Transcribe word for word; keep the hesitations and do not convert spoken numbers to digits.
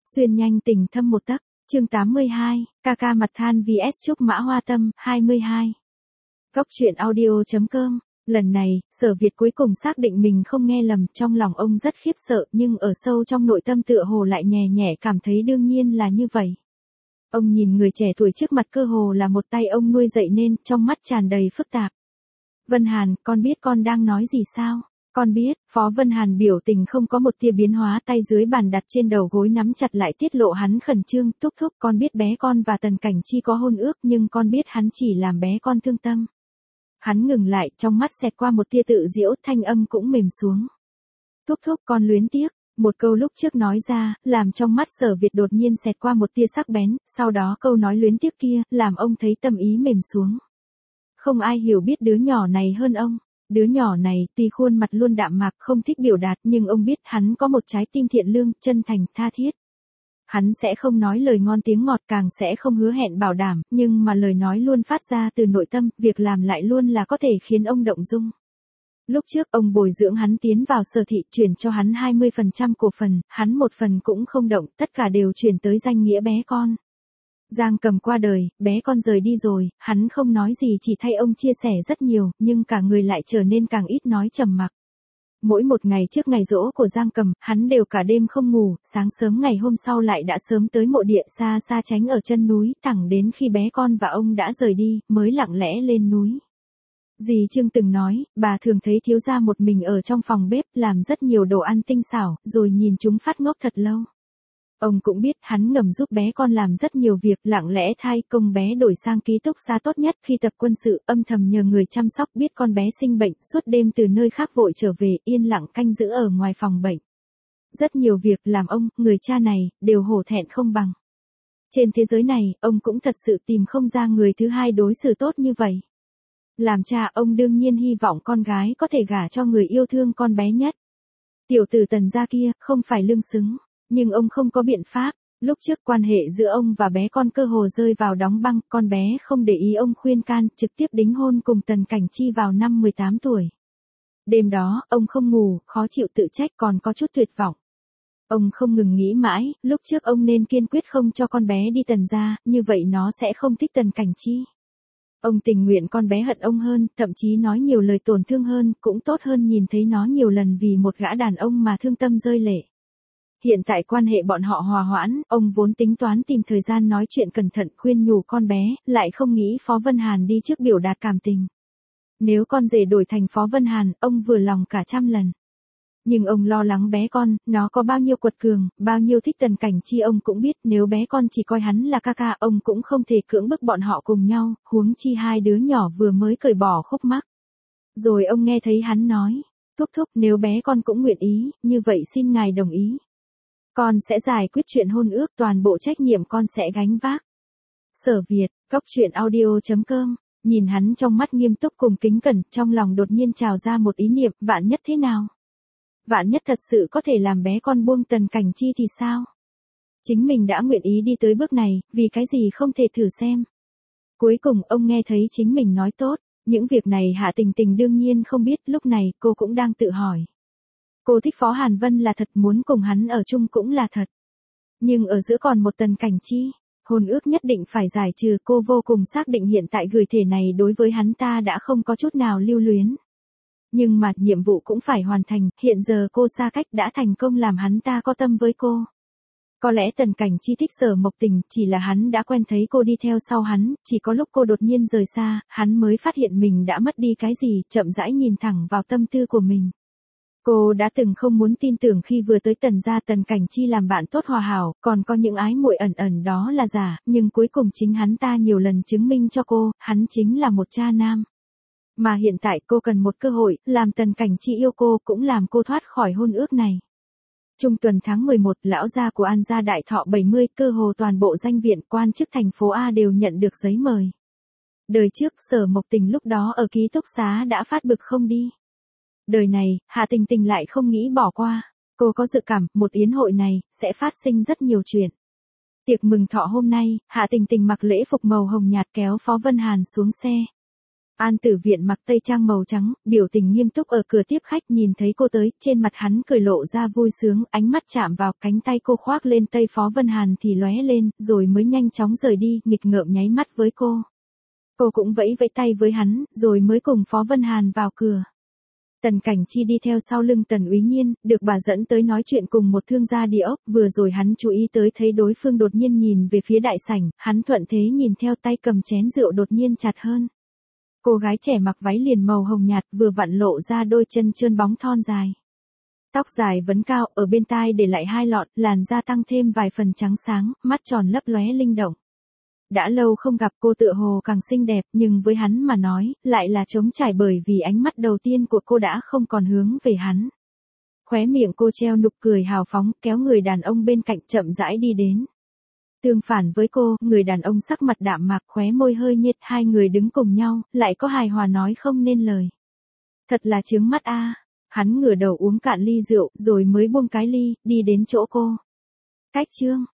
Xuyên nhanh tình thâm một tấc, chương tám mươi hai, ca ca mặt than vs Trúc Mã Hoa Tâm, hai mươi hai. Góc truyện audio.com, lần này, Sở Việt cuối cùng xác định mình không nghe lầm, trong lòng ông rất khiếp sợ nhưng ở sâu trong nội tâm tựa hồ lại nhẹ nhẹ cảm thấy đương nhiên là như vậy. Ông nhìn người trẻ tuổi trước mặt cơ hồ là một tay ông nuôi dậy nên, trong mắt tràn đầy phức tạp. Vân Hàn, con biết con đang nói gì sao? Con biết, Phó Vân Hàn biểu tình không có một tia biến hóa, tay dưới bàn đặt trên đầu gối nắm chặt lại tiết lộ hắn khẩn trương, thúc thúc, con biết bé con và Tần Cảnh Chi có hôn ước nhưng con biết hắn chỉ làm bé con thương tâm. Hắn ngừng lại, trong mắt xẹt qua một tia tự giễu, thanh âm cũng mềm xuống. Thúc thúc, con luyến tiếc. Một câu lúc trước nói ra, làm trong mắt Sở Việt đột nhiên xẹt qua một tia sắc bén, sau đó câu nói luyến tiếc kia, làm ông thấy tâm ý mềm xuống. Không ai hiểu biết đứa nhỏ này hơn ông. Đứa nhỏ này, tuy khuôn mặt luôn đạm mạc không thích biểu đạt nhưng ông biết hắn có một trái tim thiện lương, chân thành, tha thiết. Hắn sẽ không nói lời ngon tiếng ngọt, càng sẽ không hứa hẹn bảo đảm, nhưng mà lời nói luôn phát ra từ nội tâm, việc làm lại luôn là có thể khiến ông động dung. Lúc trước ông bồi dưỡng hắn tiến vào Sở Thị, chuyển cho hắn hai mươi phần trăm cổ phần, hắn một phần cũng không động, tất cả đều chuyển tới danh nghĩa bé con. Giang Cầm qua đời, bé con rời đi rồi, hắn không nói gì chỉ thay ông chia sẻ rất nhiều, nhưng cả người lại trở nên càng ít nói trầm mặc. Mỗi một ngày trước ngày giỗ của Giang Cầm, hắn đều cả đêm không ngủ, sáng sớm ngày hôm sau lại đã sớm tới mộ địa xa xa tránh ở chân núi, thẳng đến khi bé con và ông đã rời đi, mới lặng lẽ lên núi. Dì Trương từng nói, bà thường thấy thiếu gia một mình ở trong phòng bếp, làm rất nhiều đồ ăn tinh xảo, rồi nhìn chúng phát ngốc thật lâu. Ông cũng biết hắn ngầm giúp bé con làm rất nhiều việc, lặng lẽ thay công bé đổi sang ký túc xá tốt nhất, khi tập quân sự, âm thầm nhờ người chăm sóc, biết con bé sinh bệnh, suốt đêm từ nơi khác vội trở về, yên lặng canh giữ ở ngoài phòng bệnh. Rất nhiều việc làm ông, người cha này, đều hổ thẹn không bằng. Trên thế giới này, ông cũng thật sự tìm không ra người thứ hai đối xử tốt như vậy. Làm cha, ông đương nhiên hy vọng con gái có thể gả cho người yêu thương con bé nhất. Tiểu tử Tần gia kia, không phải lương xứng. Nhưng ông không có biện pháp, lúc trước quan hệ giữa ông và bé con cơ hồ rơi vào đóng băng, con bé không để ý ông khuyên can, trực tiếp đính hôn cùng Tần Cảnh Chi vào năm mười tám tuổi. Đêm đó, ông không ngủ, khó chịu tự trách còn có chút tuyệt vọng. Ông không ngừng nghĩ mãi, lúc trước ông nên kiên quyết không cho con bé đi Tần gia, như vậy nó sẽ không thích Tần Cảnh Chi. Ông tình nguyện con bé hận ông hơn, thậm chí nói nhiều lời tổn thương hơn, cũng tốt hơn nhìn thấy nó nhiều lần vì một gã đàn ông mà thương tâm rơi lệ. Hiện tại quan hệ bọn họ hòa hoãn, ông vốn tính toán tìm thời gian nói chuyện cẩn thận khuyên nhủ con bé, lại không nghĩ Phó Vân Hàn đi trước biểu đạt cảm tình. Nếu con rể đổi thành Phó Vân Hàn, ông vừa lòng cả trăm lần. Nhưng ông lo lắng bé con, nó có bao nhiêu quật cường, bao nhiêu thích Tần Cảnh Chi ông cũng biết, nếu bé con chỉ coi hắn là ca ca, ông cũng không thể cưỡng bức bọn họ cùng nhau, huống chi hai đứa nhỏ vừa mới cởi bỏ khúc mắc. Rồi ông nghe thấy hắn nói, thúc thúc, nếu bé con cũng nguyện ý, như vậy xin ngài đồng ý. Con sẽ giải quyết chuyện hôn ước, toàn bộ trách nhiệm con sẽ gánh vác. Sở Việt, góc truyện audio.com, nhìn hắn trong mắt nghiêm túc cùng kính cẩn, trong lòng đột nhiên trào ra một ý niệm, vạn nhất thế nào? Vạn nhất thật sự có thể làm bé con buông Tần Cảnh Chi thì sao? Chính mình đã nguyện ý đi tới bước này, vì cái gì không thể thử xem? Cuối cùng ông nghe thấy chính mình nói tốt, những việc này Hạ Tình Tình đương nhiên không biết, lúc này cô cũng đang tự hỏi. Cô thích Phó Hàn Vân là thật, muốn cùng hắn ở chung cũng là thật. Nhưng ở giữa còn một Tần Cảnh Chi, hôn ước nhất định phải giải trừ, cô vô cùng xác định hiện tại gửi thể này đối với hắn ta đã không có chút nào lưu luyến. Nhưng mà nhiệm vụ cũng phải hoàn thành, hiện giờ cô xa cách đã thành công làm hắn ta có tâm với cô. Có lẽ Tần Cảnh Chi thích Sở Mộc Tình, chỉ là hắn đã quen thấy cô đi theo sau hắn, chỉ có lúc cô đột nhiên rời xa, hắn mới phát hiện mình đã mất đi cái gì, chậm rãi nhìn thẳng vào tâm tư của mình. Cô đã từng không muốn tin tưởng khi vừa tới Tần gia Tần Cảnh Chi làm bạn tốt hòa hảo, còn có những ái muội ẩn ẩn đó là giả, nhưng cuối cùng chính hắn ta nhiều lần chứng minh cho cô, hắn chính là một cha nam. Mà hiện tại cô cần một cơ hội, làm Tần Cảnh Chi yêu cô, cũng làm cô thoát khỏi hôn ước này. Trung tuần tháng mười một, lão gia của An gia đại thọ bảy mươi, cơ hồ toàn bộ danh viện quan chức thành phố A đều nhận được giấy mời. Đời trước, Sở Mộc Tình lúc đó ở ký túc xá đã phát bực không đi. Đời này, Hạ Tình Tình lại không nghĩ bỏ qua. Cô có dự cảm, một yến hội này, sẽ phát sinh rất nhiều chuyện. Tiệc mừng thọ hôm nay, Hạ Tình Tình mặc lễ phục màu hồng nhạt kéo Phó Vân Hàn xuống xe. An Tử Viện mặc tây trang màu trắng, biểu tình nghiêm túc ở cửa tiếp khách, nhìn thấy cô tới, trên mặt hắn cười lộ ra vui sướng, ánh mắt chạm vào cánh tay cô khoác lên tay Phó Vân Hàn thì lóe lên, rồi mới nhanh chóng rời đi, nghịch ngợm nháy mắt với cô. Cô cũng vẫy vẫy tay với hắn, rồi mới cùng Phó Vân Hàn vào cửa. Tần Cảnh Chi đi theo sau lưng Tần Úy Nhiên, được bà dẫn tới nói chuyện cùng một thương gia địa ốc, vừa rồi hắn chú ý tới thấy đối phương đột nhiên nhìn về phía đại sảnh, hắn thuận thế nhìn theo, tay cầm chén rượu đột nhiên chặt hơn. Cô gái trẻ mặc váy liền màu hồng nhạt, vừa vặn lộ ra đôi chân trơn bóng thon dài. Tóc dài vấn cao, ở bên tai để lại hai lọn, làn da tăng thêm vài phần trắng sáng, mắt tròn lấp lóe linh động. Đã lâu không gặp, cô tựa hồ càng xinh đẹp, nhưng với hắn mà nói, lại là trống trải, bởi vì ánh mắt đầu tiên của cô đã không còn hướng về hắn. Khóe miệng cô treo nụ cười hào phóng, kéo người đàn ông bên cạnh chậm rãi đi đến. Tương phản với cô, người đàn ông sắc mặt đạm mạc, khóe môi hơi nhếch, hai người đứng cùng nhau, lại có hài hòa nói không nên lời. Thật là chướng mắt a. Hắn ngửa đầu uống cạn ly rượu, rồi mới buông cái ly, đi đến chỗ cô. Cách Trương,